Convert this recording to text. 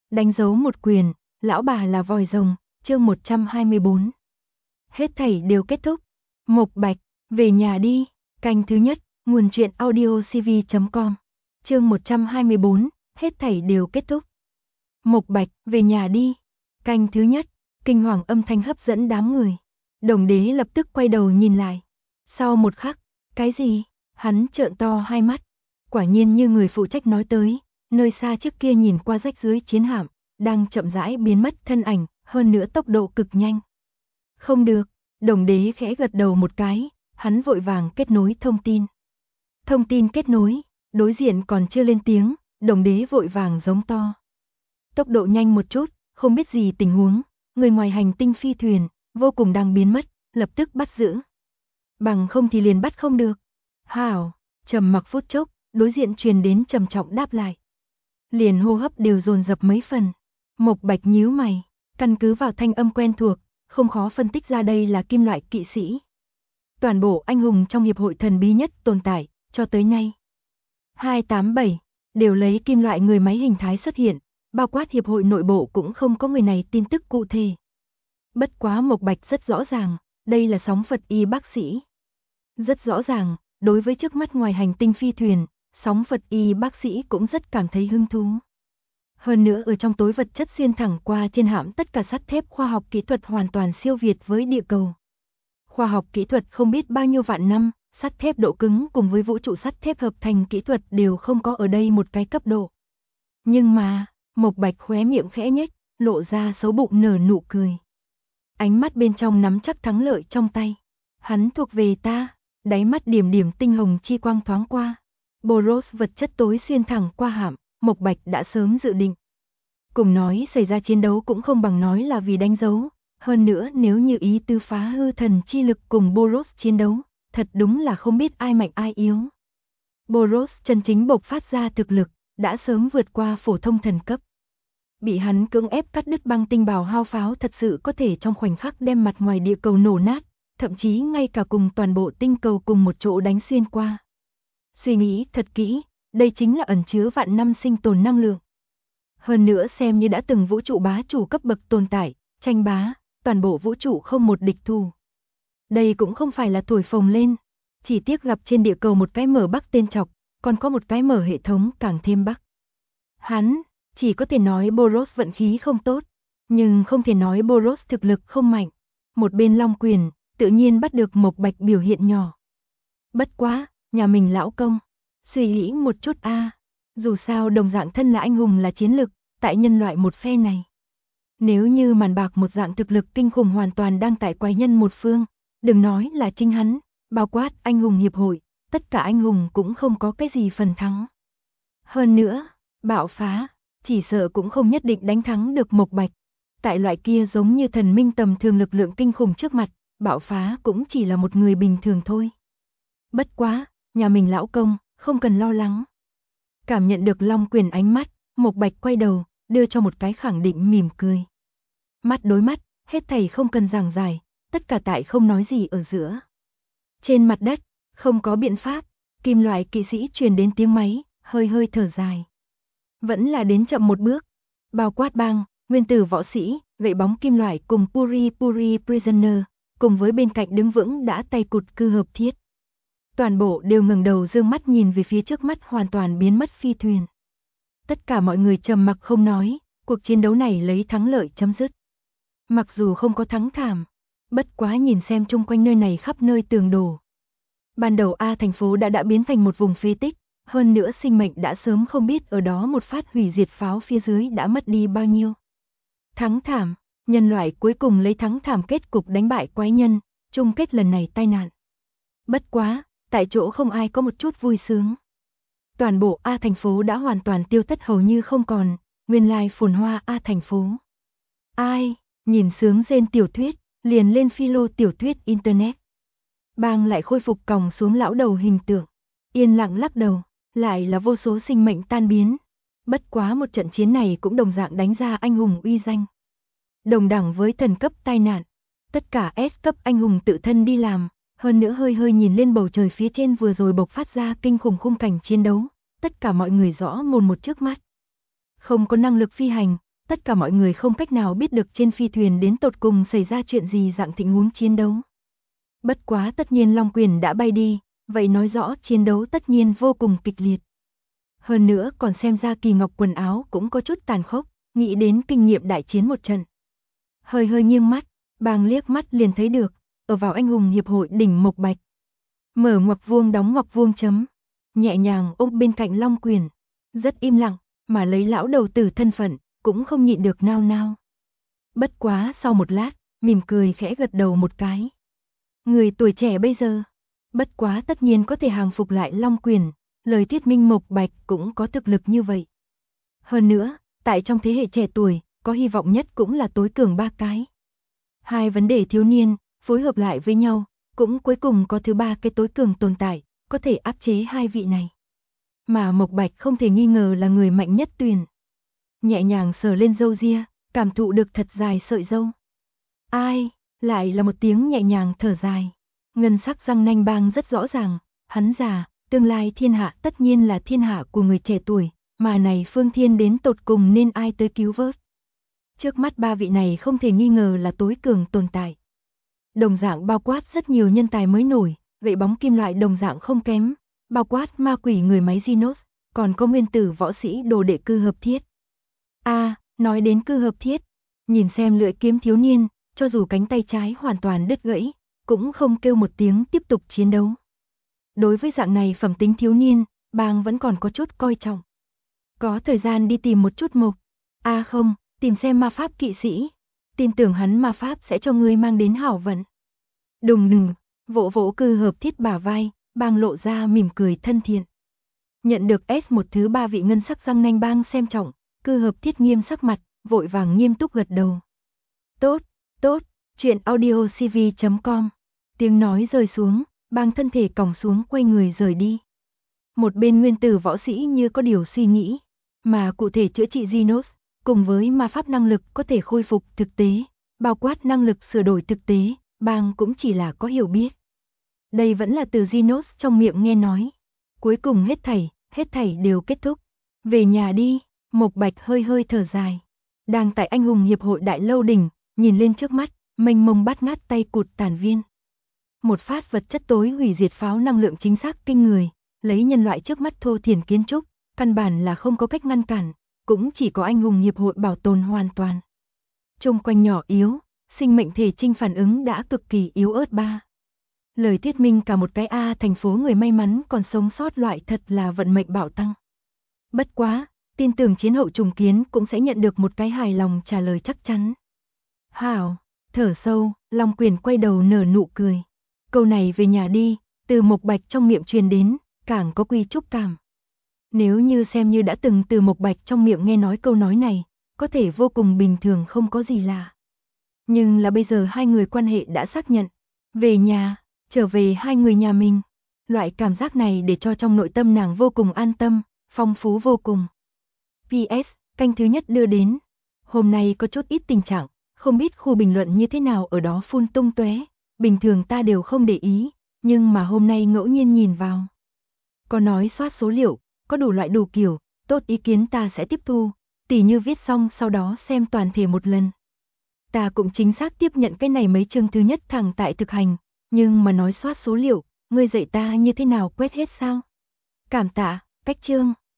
đánh dấu một quyền, lão bà là vòi rồng, chương 124. Hết thảy đều kết thúc. Mộc Bạch, về nhà đi. Canh thứ nhất, nguồn truyện audiocv.com. Chương 124, hết thảy đều kết thúc. Mộc Bạch, về nhà đi. Canh thứ nhất, kinh hoàng âm thanh hấp dẫn đám người. Đồng Đế lập tức quay đầu nhìn lại. Sau một khắc, cái gì? Hắn trợn to hai mắt. Quả nhiên như người phụ trách nói tới, nơi xa trước kia nhìn qua rách dưới chiến hạm, đang chậm rãi biến mất thân ảnh, hơn nữa tốc độ cực nhanh. Không được, Đồng Đế khẽ gật đầu một cái, hắn vội vàng kết nối thông tin. Thông tin kết nối, đối diện còn chưa lên tiếng, Đồng Đế vội vàng giống to. Tốc độ nhanh một chút, không biết gì tình huống, người ngoài hành tinh phi thuyền, vô cùng đang biến mất, lập tức bắt giữ. Bằng không thì liền bắt không được. Hảo, trầm mặc phút chốc, đối diện truyền đến trầm trọng đáp lại. Liền hô hấp đều dồn dập mấy phần. Mộc Bạch nhíu mày, căn cứ vào thanh âm quen thuộc, không khó phân tích ra đây là kim loại kỵ sĩ. Toàn bộ anh hùng trong hiệp hội thần bí nhất tồn tại, cho tới nay. 287, đều lấy kim loại người máy hình thái xuất hiện, bao quát hiệp hội nội bộ cũng không có người này tin tức cụ thể. Bất quá Mộc Bạch rất rõ ràng, đây là sóng Phật y bác sĩ. Rất rõ ràng, đối với trước mắt ngoài hành tinh phi thuyền, sóng Phật y bác sĩ cũng rất cảm thấy hứng thú. Hơn nữa ở trong tối vật chất xuyên thẳng qua trên hãm tất cả sắt thép khoa học kỹ thuật hoàn toàn siêu việt với địa cầu. Khoa học kỹ thuật không biết bao nhiêu vạn năm, sắt thép độ cứng cùng với vũ trụ sắt thép hợp thành kỹ thuật đều không có ở đây một cái cấp độ. Nhưng mà, Mộc Bạch khóe miệng khẽ nhếch, lộ ra xấu bụng nở nụ cười. Ánh mắt bên trong nắm chắc thắng lợi trong tay. Hắn thuộc về ta, đáy mắt điểm điểm tinh hồng chi quang thoáng qua. Boros vật chất tối xuyên thẳng qua hạm, Mộc Bạch đã sớm dự định. Cùng nói xảy ra chiến đấu cũng không bằng nói là vì đánh dấu. Hơn nữa nếu như ý tư phá hư thần chi lực cùng Boros chiến đấu, thật đúng là không biết ai mạnh ai yếu. Boros chân chính bộc phát ra thực lực, đã sớm vượt qua phổ thông thần cấp. Bị hắn cưỡng ép cắt đứt băng tinh bào hao pháo thật sự có thể trong khoảnh khắc đem mặt ngoài địa cầu nổ nát, thậm chí ngay cả cùng toàn bộ tinh cầu cùng một chỗ đánh xuyên qua. Suy nghĩ thật kỹ, đây chính là ẩn chứa vạn năm sinh tồn năng lượng. Hơn nữa xem như đã từng vũ trụ bá chủ cấp bậc tồn tại, tranh bá, toàn bộ vũ trụ không một địch thủ. Đây cũng không phải là thổi phồng lên, chỉ tiếc gặp trên địa cầu một cái mở bắc tên chọc, còn có một cái mở hệ thống càng thêm bắc. Hắn, chỉ có thể nói Boros vận khí không tốt, nhưng không thể nói Boros thực lực không mạnh. Một bên Long Quyền, tự nhiên bắt được Mộc Bạch biểu hiện nhỏ. Bất quá, nhà mình lão công, suy nghĩ một chút a, dù sao đồng dạng thân là anh hùng là chiến lực, tại nhân loại một phe này. Nếu như màn bạc một dạng thực lực kinh khủng hoàn toàn đang tại quái nhân một phương, đừng nói là chính hắn, bao quát anh hùng hiệp hội, tất cả anh hùng cũng không có cái gì phần thắng. Hơn nữa, bạo phá, chỉ sợ cũng không nhất định đánh thắng được Mộc Bạch. Tại loại kia giống như thần minh tầm thường lực lượng kinh khủng trước mặt, bạo phá cũng chỉ là một người bình thường thôi. Bất quá, nhà mình lão công, không cần lo lắng. Cảm nhận được Long Quyền ánh mắt, Mộc Bạch quay đầu, đưa cho một cái khẳng định mỉm cười. Mắt đối mắt, hết thảy không cần giảng giải, tất cả tại không nói gì ở giữa. Trên mặt đất, không có biện pháp, kim loại kỵ sĩ truyền đến tiếng máy, hơi hơi thở dài. Vẫn là đến chậm một bước, bao quát bang, nguyên tử võ sĩ, gậy bóng kim loại cùng Puri Puri Prisoner, cùng với bên cạnh đứng vững đã tay cụt cư hợp thiết. Toàn bộ đều ngẩng đầu dương mắt nhìn về phía trước mắt hoàn toàn biến mất phi thuyền. Tất cả mọi người trầm mặc không nói, cuộc chiến đấu này lấy thắng lợi chấm dứt. Mặc dù không có thắng thảm, bất quá nhìn xem chung quanh nơi này khắp nơi tường đổ. Ban đầu A thành phố đã biến thành một vùng phế tích, hơn nữa sinh mệnh đã sớm không biết ở đó một phát hủy diệt pháo phía dưới đã mất đi bao nhiêu. Thắng thảm, nhân loại cuối cùng lấy thắng thảm kết cục đánh bại quái nhân, chung kết lần này tai nạn. Bất quá, tại chỗ không ai có một chút vui sướng. Toàn bộ A thành phố đã hoàn toàn tiêu thất hầu như không còn, nguyên lai phồn hoa A thành phố. Ai, nhìn sướng rên tiểu thuyết, liền lên philo tiểu thuyết internet. Bang lại khôi phục còng xuống lão đầu hình tượng, yên lặng lắc đầu, lại là vô số sinh mệnh tan biến. Bất quá một trận chiến này cũng đồng dạng đánh ra anh hùng uy danh. Đồng đẳng với thần cấp tai nạn, tất cả S cấp anh hùng tự thân đi làm, hơn nữa hơi hơi nhìn lên bầu trời phía trên vừa rồi bộc phát ra kinh khủng khung cảnh chiến đấu, tất cả mọi người rõ mồn một trước mắt. Không có năng lực phi hành, tất cả mọi người không cách nào biết được trên phi thuyền đến tột cùng xảy ra chuyện gì dạng tình huống chiến đấu. Bất quá tất nhiên Long Quyền đã bay đi, vậy nói rõ chiến đấu tất nhiên vô cùng kịch liệt. Hơn nữa còn xem ra Kỳ Ngọc quần áo cũng có chút tàn khốc, nghĩ đến kinh nghiệm đại chiến một trận. Hơi hơi nghiêng mắt, Bàng liếc mắt liền thấy được, ở vào anh hùng hiệp hội đỉnh Mộc Bạch. Mở ngoặc vuông đóng ngoặc vuông chấm, nhẹ nhàng ôm bên cạnh Long Quyền, rất im lặng, mà lấy lão đầu tử thân phận, cũng không nhịn được nao nao. Bất quá sau một lát, mỉm cười khẽ gật đầu một cái. Người tuổi trẻ bây giờ, bất quá tất nhiên có thể hàng phục lại Long Quyền, lời thuyết minh Mộc Bạch cũng có thực lực như vậy. Hơn nữa, tại trong thế hệ trẻ tuổi, có hy vọng nhất cũng là tối cường ba cái. Hai vấn đề thiếu niên, phối hợp lại với nhau, cũng cuối cùng có thứ ba cái tối cường tồn tại, có thể áp chế hai vị này. Mà Mộc Bạch không thể nghi ngờ là người mạnh nhất tuyển. Nhẹ nhàng sờ lên râu ria, cảm thụ được thật dài sợi râu. Ai, lại là một tiếng nhẹ nhàng thở dài. Ngân sắc răng nanh Bang rất rõ ràng, hắn già, tương lai thiên hạ tất nhiên là thiên hạ của người trẻ tuổi, mà này Phương Thiên đến tột cùng nên ai tới cứu vớt. Trước mắt ba vị này không thể nghi ngờ là tối cường tồn tại. Đồng dạng bao quát rất nhiều nhân tài mới nổi, gậy bóng kim loại đồng dạng không kém, bao quát ma quỷ người máy Genos, còn có nguyên tử võ sĩ đồ đệ Cư Hợp Thiết. Nói đến Cư Hợp Thiết, nhìn xem lưỡi kiếm thiếu niên, cho dù cánh tay trái hoàn toàn đứt gãy, cũng không kêu một tiếng tiếp tục chiến đấu. Đối với dạng này phẩm tính thiếu niên, Bang vẫn còn có chút coi trọng. Có thời gian đi tìm một chút Mộc. Không, tìm xem ma pháp kỵ sĩ. Tin tưởng hắn ma pháp sẽ cho ngươi mang đến hảo vận. Đùng đùng, vỗ vỗ Cư Hợp Thiết bả vai, Bang lộ ra mỉm cười thân thiện. Nhận được S1 thứ ba vị ngân sắc răng nanh Bang xem trọng, Cư Hợp Thiết nghiêm sắc mặt, vội vàng nghiêm túc gật đầu. Tốt, tốt, chuyện audiocv.com. Tiếng nói rơi xuống, Bang thân thể còng xuống quay người rời đi. Một bên nguyên tử võ sĩ như có điều suy nghĩ, mà cụ thể chữa trị Genos, cùng với ma pháp năng lực có thể khôi phục thực tế, bao quát năng lực sửa đổi thực tế, Bang cũng chỉ là có hiểu biết. Đây vẫn là từ Genos trong miệng nghe nói. Cuối cùng hết thảy đều kết thúc. Về nhà đi, Mộc Bạch hơi hơi thở dài. Đang tại anh hùng hiệp hội đại lâu đỉnh, nhìn lên trước mắt, mênh mông bát ngát tay cụt tàn viên. Một phát vật chất tối hủy diệt pháo năng lượng chính xác kinh người, lấy nhân loại trước mắt thô thiển kiến trúc, căn bản là không có cách ngăn cản, cũng chỉ có anh hùng hiệp hội bảo tồn hoàn toàn. Chung quanh nhỏ yếu, sinh mệnh thể trinh phản ứng đã cực kỳ yếu ớt ba. Lời thuyết minh cả một cái thành phố người may mắn còn sống sót loại thật là vận mệnh bảo tăng. Bất quá, tin tưởng chiến hậu trùng kiến cũng sẽ nhận được một cái hài lòng trả lời chắc chắn. Hảo, thở sâu, Long Quyền quay đầu nở nụ cười. Câu này về nhà đi, từ Mộc Bạch trong miệng truyền đến, càng có quy trúc cảm. Nếu như xem như đã từng từ Mộc Bạch trong miệng nghe nói câu nói này, có thể vô cùng bình thường không có gì lạ. Nhưng là bây giờ hai người quan hệ đã xác nhận. Về nhà, trở về hai người nhà mình. Loại cảm giác này để cho trong nội tâm nàng vô cùng an tâm, phong phú vô cùng. PS, canh thứ nhất đưa đến. Hôm nay có chút ít tình trạng, không biết khu bình luận như thế nào ở đó phun tung tóe. Bình thường ta đều không để ý, nhưng mà hôm nay ngẫu nhiên nhìn vào. Có nói soát số liệu, có đủ loại đủ kiểu, tốt ý kiến ta sẽ tiếp thu, tỉ như viết xong sau đó xem toàn thể một lần. Ta cũng chính xác tiếp nhận cái này mấy chương thứ nhất thẳng tại thực hành, nhưng mà nói soát số liệu, ngươi dạy ta như thế nào quét hết sao? Cảm tạ, cách chương.